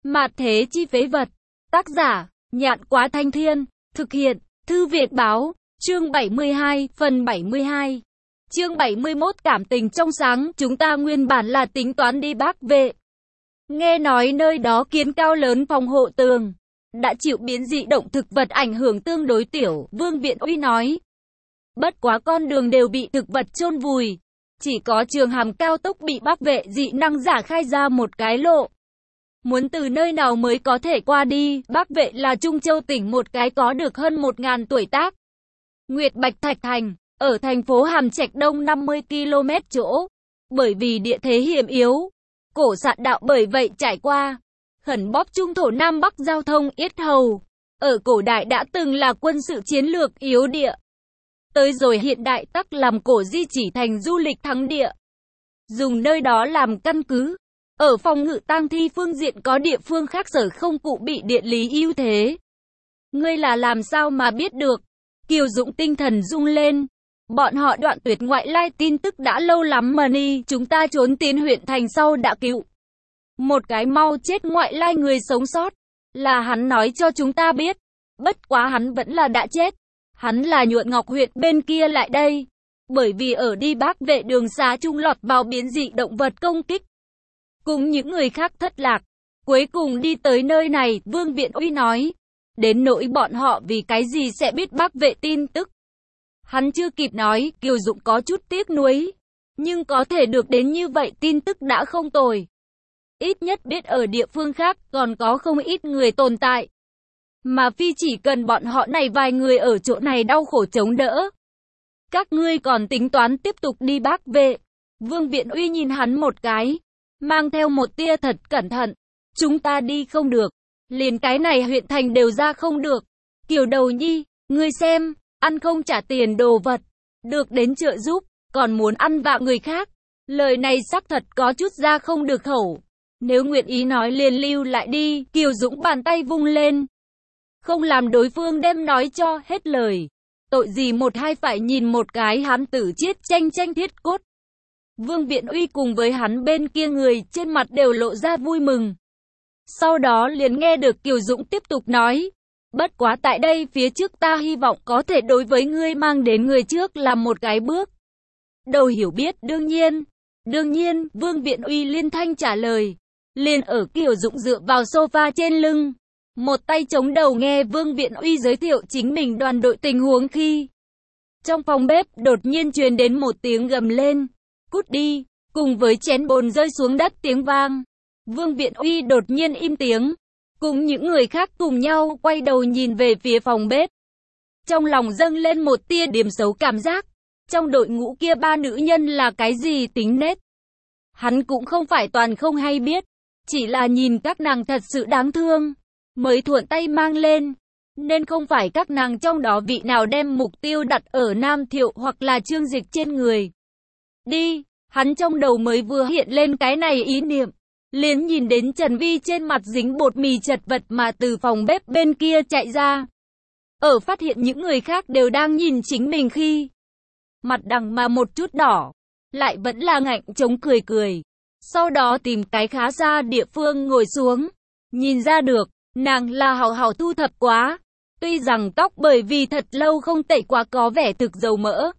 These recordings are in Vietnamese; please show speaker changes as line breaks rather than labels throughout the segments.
Mạt thế chi phế vật. Tác giả, Nhạn Quá Thanh Thiên. Thực hiện, Thư Việt Báo. Chương 72, phần 72. Chương 71 cảm tình trong sáng. Chúng ta nguyên bản là tính toán đi Bắc Vệ. Nghe nói nơi đó kiến cao lớn phòng hộ tường. Đã chịu biến dị động thực vật ảnh hưởng tương đối tiểu, Vương Viện Uy nói. Bất quá con đường đều bị thực vật chôn vùi. Chỉ có trường hàm cao tốc bị Bắc Vệ dị năng giả khai ra một cái lộ. Muốn từ nơi nào mới có thể qua đi, Bắc Vệ là Trung Châu tỉnh một cái có được hơn 1.000 tuổi tác. Nguyệt Bạch Thạch Thành, ở thành phố Hàm Trạch Đông 50 km chỗ. Bởi vì địa thế hiểm yếu, cổ sạn đạo bởi vậy trải qua. Khẩn bóp trung thổ Nam Bắc giao thông yết hầu. Ở cổ đại đã từng là quân sự chiến lược yếu địa. Tới rồi hiện đại tắc làm cổ di chỉ thành du lịch thắng địa. Dùng nơi đó làm căn cứ. Ở phòng ngự tang thi phương diện có địa phương khác sở không cụ bị địa lý ưu thế. Ngươi là làm sao mà biết được? Kiều Dũng tinh thần rung lên. Bọn họ đoạn tuyệt ngoại lai tin tức đã lâu lắm mà ni. Chúng ta trốn tiến huyện thành sau đã cứu một cái mau chết ngoại lai người sống sót. Là hắn nói cho chúng ta biết. Bất quá hắn vẫn là đã chết. Hắn là Nhuận Ngọc huyện bên kia lại đây. Bởi vì ở đi Bắc Vệ đường xá trung lọt vào biến dị động vật công kích. Cùng những người khác thất lạc. Cuối cùng đi tới nơi này, Vương Viện Uy nói. Đến nỗi bọn họ vì cái gì sẽ biết Bắc Vệ tin tức. Hắn chưa kịp nói, Kiều Dũng có chút tiếc nuối. Nhưng có thể được đến như vậy tin tức đã không tồi. Ít nhất biết ở địa phương khác còn có không ít người tồn tại. Mà phi chỉ cần bọn họ này vài người ở chỗ này đau khổ chống đỡ. Các ngươi còn tính toán tiếp tục đi Bắc Vệ. Vương Viện Uy nhìn hắn một cái. Mang theo một tia thật cẩn thận. Chúng ta đi không được. Liền cái này huyện thành đều ra không được. Kiều Đầu Nhi, ngươi xem, ăn không trả tiền đồ vật. Được đến trợ giúp, còn muốn ăn vạ người khác. Lời này xác thật có chút ra không được khẩu. Nếu nguyện ý nói liền lưu lại đi. Kiều Dũng bàn tay vung lên. Không làm đối phương đem nói cho hết lời. Tội gì một hai phải nhìn một cái hán tử chết tranh thiết cốt. Vương Viện Uy cùng với hắn bên kia người trên mặt đều lộ ra vui mừng. Sau đó liền nghe được Kiều Dũng tiếp tục nói. Bất quá tại đây phía trước ta hy vọng có thể đối với ngươi mang đến người trước làm một cái bước đầu hiểu biết. Đương nhiên, Vương Viện Uy liên thanh trả lời. Liền ở Kiều Dũng dựa vào sofa trên lưng. Một tay chống đầu nghe Vương Viện Uy giới thiệu chính mình đoàn đội tình huống khi. Trong phòng bếp đột nhiên truyền đến một tiếng gầm lên. Cút đi, cùng với chén bồn rơi xuống đất tiếng vang. Vương Viện Uy đột nhiên im tiếng. Cùng những người khác cùng nhau quay đầu nhìn về phía phòng bếp. Trong lòng dâng lên một tia điểm xấu cảm giác. Trong đội ngũ kia ba nữ nhân là cái gì tính nết. Hắn cũng không phải toàn không hay biết. Chỉ là nhìn các nàng thật sự đáng thương. Mới thuận tay mang lên. Nên không phải các nàng trong đó vị nào đem mục tiêu đặt ở Nam Thiệu hoặc là Trương Dịch trên người. Đi, hắn trong đầu mới vừa hiện lên cái này ý niệm. Liền nhìn đến Trần Vi trên mặt dính bột mì chật vật mà từ phòng bếp bên kia chạy ra. Ở phát hiện những người khác đều đang nhìn chính mình khi. Mặt đằng mà một chút đỏ. Lại vẫn là ngạnh chống cười cười. Sau đó tìm cái khá xa địa phương ngồi xuống. Nhìn ra được, nàng là hào thu thập quá. Tuy rằng tóc bởi vì thật lâu không tẩy quá có vẻ thực dầu mỡ.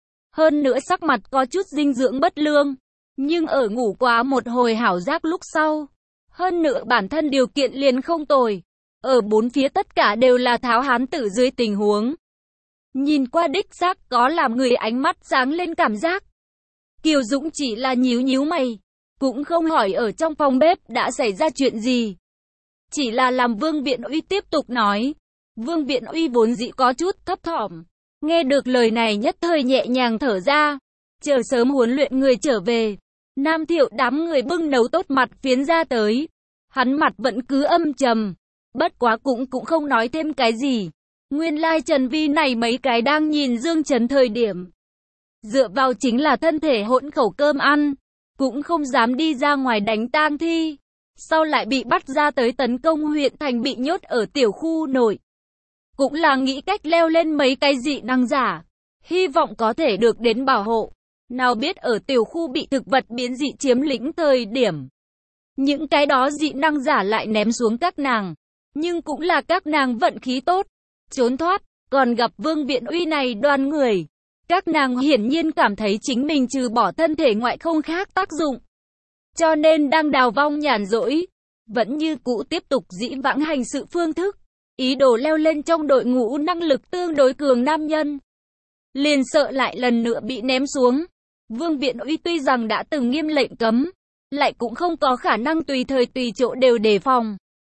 Hơn nữa sắc mặt có chút dinh dưỡng bất lương. Nhưng ở ngủ quá một hồi hảo giác lúc sau. Hơn nữa bản thân điều kiện liền không tồi. Ở bốn phía tất cả đều là tháo hán tử dưới tình huống. Nhìn qua đích xác có làm người ánh mắt sáng lên cảm giác. Kiều Dũng chỉ là nhíu mày. Cũng không hỏi ở trong phòng bếp đã xảy ra chuyện gì. Chỉ là làm Vương Viện Uy tiếp tục nói. Vương Viện Uy vốn dĩ có chút thấp thỏm. Nghe được lời này nhất thời nhẹ nhàng thở ra. Chờ sớm huấn luyện người trở về. Nam Thiệu đám người bưng nấu tốt mặt phiến ra tới. Hắn mặt vẫn cứ âm trầm. Bất quá cũng không nói thêm cái gì. Nguyên lai Trần Vi này mấy cái đang nhìn Dương Trần thời điểm. Dựa vào chính là thân thể hỗn khẩu cơm ăn. Cũng không dám đi ra ngoài đánh tang thi. Sau lại bị bắt ra tới tấn công huyện thành bị nhốt ở tiểu khu nội. Cũng là nghĩ cách leo lên mấy cái dị năng giả. Hy vọng có thể được đến bảo hộ. Nào biết ở tiểu khu bị thực vật biến dị chiếm lĩnh thời điểm. Những cái đó dị năng giả lại ném xuống các nàng. Nhưng cũng là các nàng vận khí tốt, trốn thoát, còn gặp Vương Viện Uy này đoàn người. Các nàng hiển nhiên cảm thấy chính mình trừ bỏ thân thể ngoại không khác tác dụng. Cho nên đang đào vong nhàn rỗi, vẫn như cũ tiếp tục dĩ vãng hành sự phương thức, ý đồ leo lên trong đội ngũ năng lực tương đối cường nam nhân. Liền sợ lại lần nữa bị ném xuống. Vương Viện Uy tuy rằng đã từng nghiêm lệnh cấm, lại cũng không có khả năng tùy thời tùy chỗ đều đề phòng.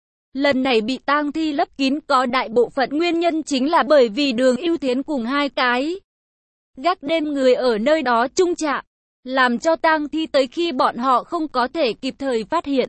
Lần này bị tang thi lấp kín có đại bộ phận nguyên nhân chính là bởi vì Đường Ưu Thiến cùng hai cái gác đêm người ở nơi đó chung chạm, làm cho tang thi tới khi bọn họ không có thể kịp thời phát hiện.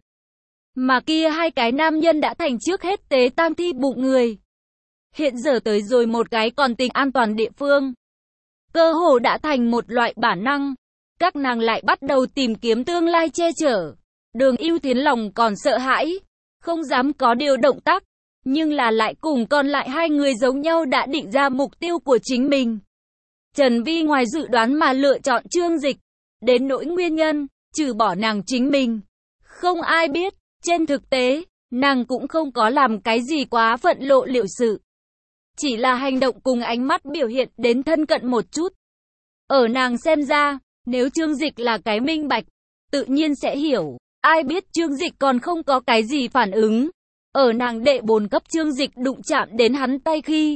Mà kia hai cái nam nhân đã thành trước hết tế tang thi bụng người. Hiện giờ tới rồi một cái còn tình an toàn địa phương. Cơ hồ đã thành một loại bản năng. Các nàng lại bắt đầu tìm kiếm tương lai che chở. Đường Ưu Thiến lòng còn sợ hãi, không dám có điều động tác, nhưng là lại cùng còn lại hai người giống nhau đã định ra mục tiêu của chính mình. Trần Vi ngoài dự đoán mà lựa chọn Trương Dịch, đến nỗi nguyên nhân, trừ bỏ nàng chính mình, không ai biết. Trên thực tế, nàng cũng không có làm cái gì quá phận lộ liễu sự. Chỉ là hành động cùng ánh mắt biểu hiện đến thân cận một chút. Ở nàng xem ra, nếu Trương Dịch là cái minh bạch, tự nhiên sẽ hiểu. Ai biết Trương Dịch còn không có cái gì phản ứng. Ở nàng đệ 4 cấp Trương Dịch đụng chạm đến hắn tay khi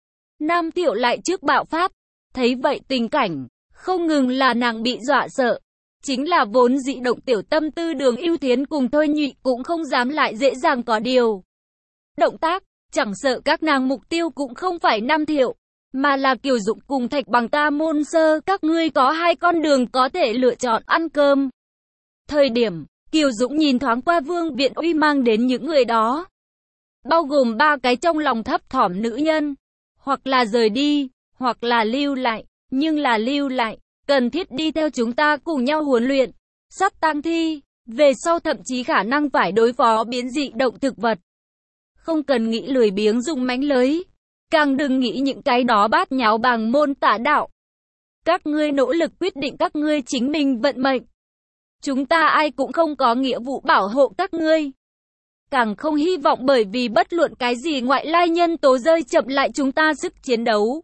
Nam Thiệu lại trước bạo phát. Thấy vậy tình cảnh, không ngừng là nàng bị dọa sợ. Chính là vốn dị động tiểu tâm tư Đường Ưu Thiến cùng Thôi Nhụy cũng không dám lại dễ dàng có điều động tác, chẳng sợ các nàng mục tiêu cũng không phải Nam Thiệu, mà là Kiều Dũng cùng Thạch Bằng ta môn sơ. Các ngươi có hai con đường có thể lựa chọn ăn cơm. Thời điểm, Kiều Dũng nhìn thoáng qua Vương Viện Uy mang đến những người đó. Bao gồm 3 cái trong lòng thấp thỏm nữ nhân. Hoặc là rời đi, hoặc là lưu lại. Nhưng là lưu lại, cần thiết đi theo chúng ta cùng nhau huấn luyện. Sát tang thi, về sau thậm chí khả năng phải đối phó biến dị động thực vật. Không cần nghĩ lười biếng dùng mánh lới. Càng đừng nghĩ những cái đó bát nháo bằng môn tả đạo. Các ngươi nỗ lực quyết định các ngươi chính mình vận mệnh. Chúng ta ai cũng không có nghĩa vụ bảo hộ các ngươi. Càng không hy vọng bởi vì bất luận cái gì ngoại lai nhân tố rơi chậm lại chúng ta sức chiến đấu.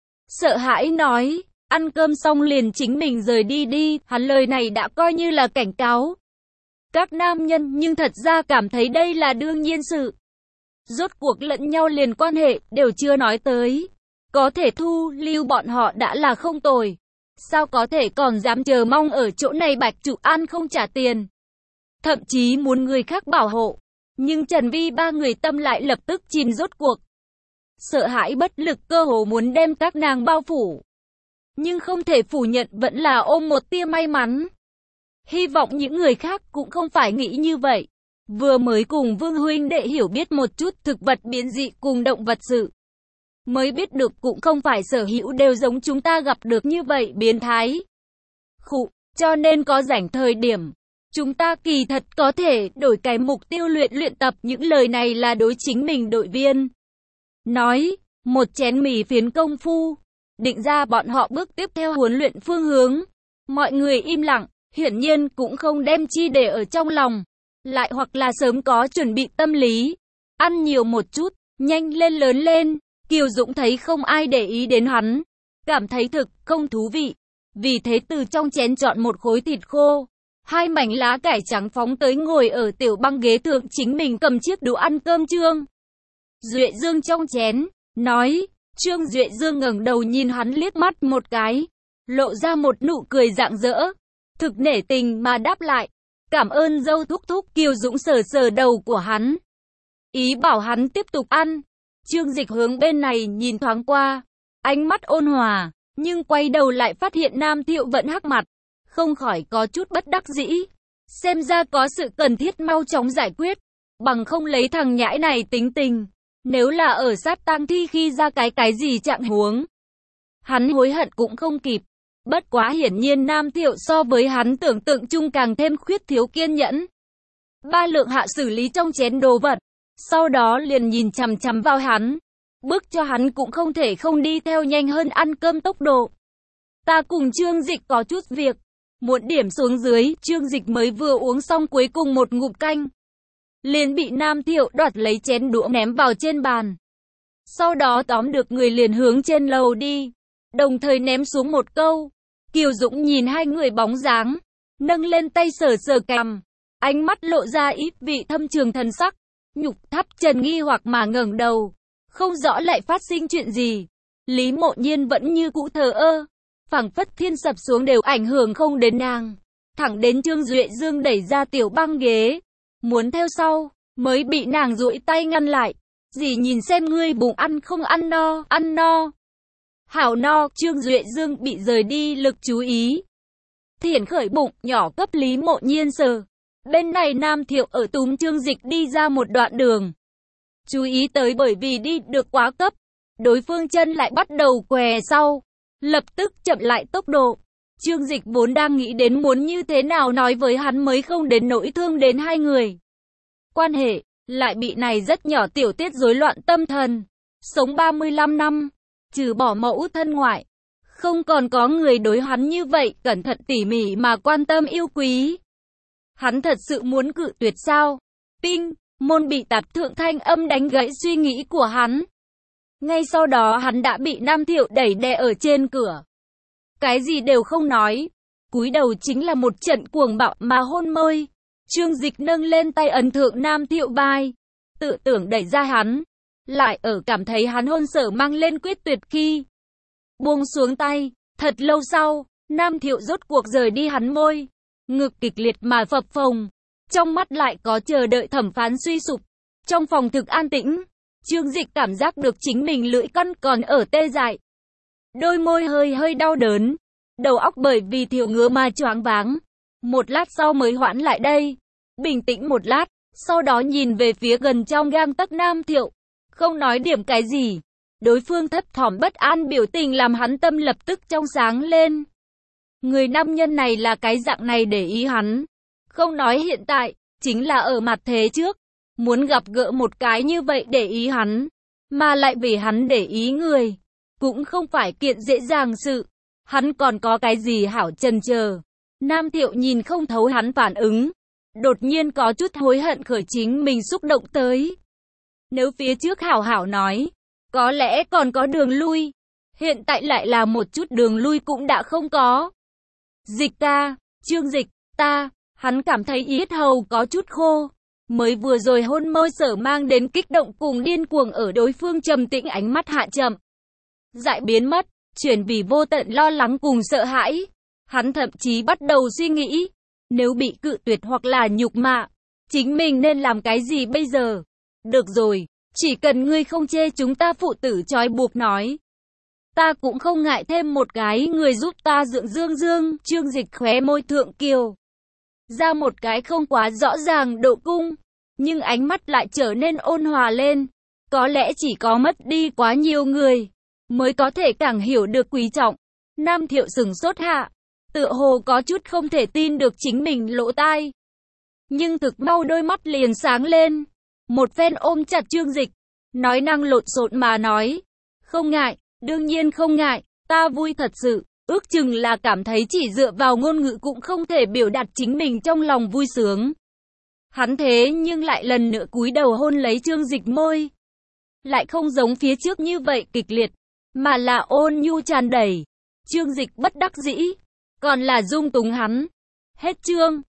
Sợ hãi nói, ăn cơm xong liền chính mình rời đi đi, hắn lời này đã coi như là cảnh cáo. Các nam nhân nhưng thật ra cảm thấy đây là đương nhiên sự. Rốt cuộc lẫn nhau liền quan hệ, đều chưa nói tới. Có thể thu lưu bọn họ đã là không tồi. Sao có thể còn dám chờ mong ở chỗ này Bạch Trụ An không trả tiền. Thậm chí muốn người khác bảo hộ. Nhưng Trần Vi 3 người tâm lại lập tức chìm rốt cuộc. Sợ hãi bất lực cơ hồ muốn đem các nàng bao phủ. Nhưng không thể phủ nhận vẫn là ôm một tia may mắn. Hy vọng những người khác cũng không phải nghĩ như vậy. Vừa mới cùng Vương huynh đệ hiểu biết một chút thực vật biến dị cùng động vật sự. Mới biết được cũng không phải sở hữu đều giống chúng ta gặp được như vậy biến thái. Khụ, cho nên có rảnh thời điểm. Chúng ta kỳ thật có thể đổi cái mục tiêu luyện tập những lời này là đối chính mình đội viên. Nói, một chén mì phiến công phu, định ra bọn họ bước tiếp theo huấn luyện phương hướng. Mọi người im lặng, hiển nhiên cũng không đem chi để ở trong lòng. Lại hoặc là sớm có chuẩn bị tâm lý. Ăn nhiều một chút, nhanh lên lớn lên. Kiều Dũng thấy không ai để ý đến hắn. Cảm thấy thực không thú vị. Vì thế từ trong chén chọn một khối thịt khô. 2 mảnh lá cải trắng phóng tới ngồi ở tiểu băng ghế thượng chính mình cầm chiếc đũa ăn cơm Trương Duệ Dương trong chén. Nói, Trương Duệ Dương ngẩng đầu nhìn hắn liếc mắt một cái. Lộ ra một nụ cười rạng rỡ. Thực nể tình mà đáp lại. Cảm ơn dâu thúc thúc. Kiều Dũng sờ sờ đầu của hắn. Ý bảo hắn tiếp tục ăn. Trương Dịch hướng bên này nhìn thoáng qua. Ánh mắt ôn hòa. Nhưng quay đầu lại phát hiện Nam Thiệu vẫn hắc mặt. Không khỏi có chút bất đắc dĩ. Xem ra có sự cần thiết mau chóng giải quyết. Bằng không lấy thằng nhãi này tính tình. Nếu là ở sát tang thi khi ra cái gì trạng huống. Hắn hối hận cũng không kịp. Bất quá hiển nhiên Nam Thiệu so với hắn tưởng tượng chung càng thêm khuyết thiếu kiên nhẫn. 3 lượng hạ xử lý trong chén đồ vật. Sau đó liền nhìn chằm chằm vào hắn. Bước cho hắn cũng không thể không đi theo nhanh hơn ăn cơm tốc độ. Ta cùng Trương Dịch có chút việc. Muộn điểm xuống dưới, Trương Dịch mới vừa uống xong cuối cùng một ngụm canh, liền bị Nam Thiệu đoạt lấy chén đũa ném vào trên bàn. Sau đó tóm được người liền hướng trên lầu đi, đồng thời ném xuống một câu. Kiều Dũng nhìn hai người bóng dáng, nâng lên tay sờ sờ cằm, ánh mắt lộ ra ít vị thâm trường thần sắc. Nhục Tháp Trần nghi hoặc mà ngẩng đầu, không rõ lại phát sinh chuyện gì. Lý Mộ Nhiên vẫn như cũ thờ ơ, phảng phất thiên sập xuống đều ảnh hưởng không đến nàng. Thẳng đến Trương Duệ Dương đẩy ra tiểu băng ghế, muốn theo sau, mới bị nàng duỗi tay ngăn lại. Dì nhìn xem ngươi bụng ăn không ăn no, ăn no. Hảo no, Trương Duệ Dương bị rời đi lực chú ý. Thiển khởi bụng, nhỏ cấp Lý Mộ Nhiên sờ. Bên này Nam Thiệu ở túm Trương Dịch đi ra một đoạn đường. Chú ý tới bởi vì đi được quá cấp, đối phương chân lại bắt đầu què sau, lập tức chậm lại tốc độ. Trương Dịch vốn đang nghĩ đến muốn như thế nào nói với hắn mới không đến nỗi thương đến hai người. Quan hệ, lại bị này rất nhỏ tiểu tiết rối loạn tâm thần. Sống 35 năm, trừ bỏ mẫu thân ngoại, không còn có người đối hắn như vậy, cẩn thận tỉ mỉ mà quan tâm yêu quý. Hắn thật sự muốn cự tuyệt sao? Ping, môn bị tạp thượng thanh âm đánh gãy suy nghĩ của hắn. Ngay sau đó hắn đã bị Nam Thiệu đẩy đè ở trên cửa. Cái gì đều không nói, cúi đầu chính là một trận cuồng bạo mà hôn môi. Trương Dịch nâng lên tay ấn thượng Nam Thiệu vai, tự tưởng đẩy ra hắn, lại ở cảm thấy hắn hôn sở mang lên quyết tuyệt khi buông xuống tay. Thật lâu sau, Nam Thiệu rốt cuộc rời đi hắn môi, ngực kịch liệt mà phập phồng, trong mắt lại có chờ đợi thẩm phán suy sụp. Trong phòng thực an tĩnh, Trương Dịch cảm giác được chính mình lưỡi căn còn ở tê dại, đôi môi hơi hơi đau đớn, đầu óc bởi vì thiếu ngứa mà choáng váng. Một lát sau mới hoãn lại đây, bình tĩnh một lát, sau đó nhìn về phía gần trong gang tấc Nam Thiệu, không nói điểm cái gì. Đối phương thấp thỏm bất an biểu tình làm hắn tâm lập tức trong sáng lên. Người nam nhân này là cái dạng này để ý hắn, không nói hiện tại, chính là ở mặt thế trước, muốn gặp gỡ một cái như vậy để ý hắn, mà lại vì hắn để ý người, cũng không phải kiện dễ dàng sự. Hắn còn có cái gì hảo chần chờ. Nam Thiệu nhìn không thấu hắn phản ứng, đột nhiên có chút hối hận khởi chính mình xúc động tới. Nếu phía trước hảo hảo nói, có lẽ còn có đường lui, hiện tại lại là một chút đường lui cũng đã không có. Dịch ta, Trương Dịch, ta, hắn cảm thấy yết hầu có chút khô. Mới vừa rồi hôn môi sở mang đến kích động cùng điên cuồng ở đối phương trầm tĩnh ánh mắt hạ chậm dại biến mất, chuyển vì vô tận lo lắng cùng sợ hãi. Hắn thậm chí bắt đầu suy nghĩ, nếu bị cự tuyệt hoặc là nhục mạ, chính mình nên làm cái gì bây giờ? Được rồi, chỉ cần ngươi không chê chúng ta phụ tử trói buộc nói, ta cũng không ngại thêm một cái người giúp ta dưỡng dương. Trương Dịch khóe môi thượng kiều ra một cái không quá rõ ràng độ cung, nhưng ánh mắt lại trở nên ôn hòa lên. Có lẽ chỉ có mất đi quá nhiều người, mới có thể càng hiểu được quý trọng. Nam Thiệu sừng sốt hạ, tựa hồ có chút không thể tin được chính mình lỗ tai. Nhưng thực mau đôi mắt liền sáng lên, một phen ôm chặt Trương Dịch, nói năng lộn xộn mà nói, không ngại, đương nhiên không ngại, ta vui thật sự. Ước chừng là cảm thấy chỉ dựa vào ngôn ngữ cũng không thể biểu đạt chính mình trong lòng vui sướng. Hắn thế nhưng lại lần nữa cúi đầu hôn lấy Trương Dịch môi. Lại không giống phía trước như vậy kịch liệt, mà là ôn nhu tràn đầy. Trương Dịch bất đắc dĩ, còn là dung túng hắn. Hết chương.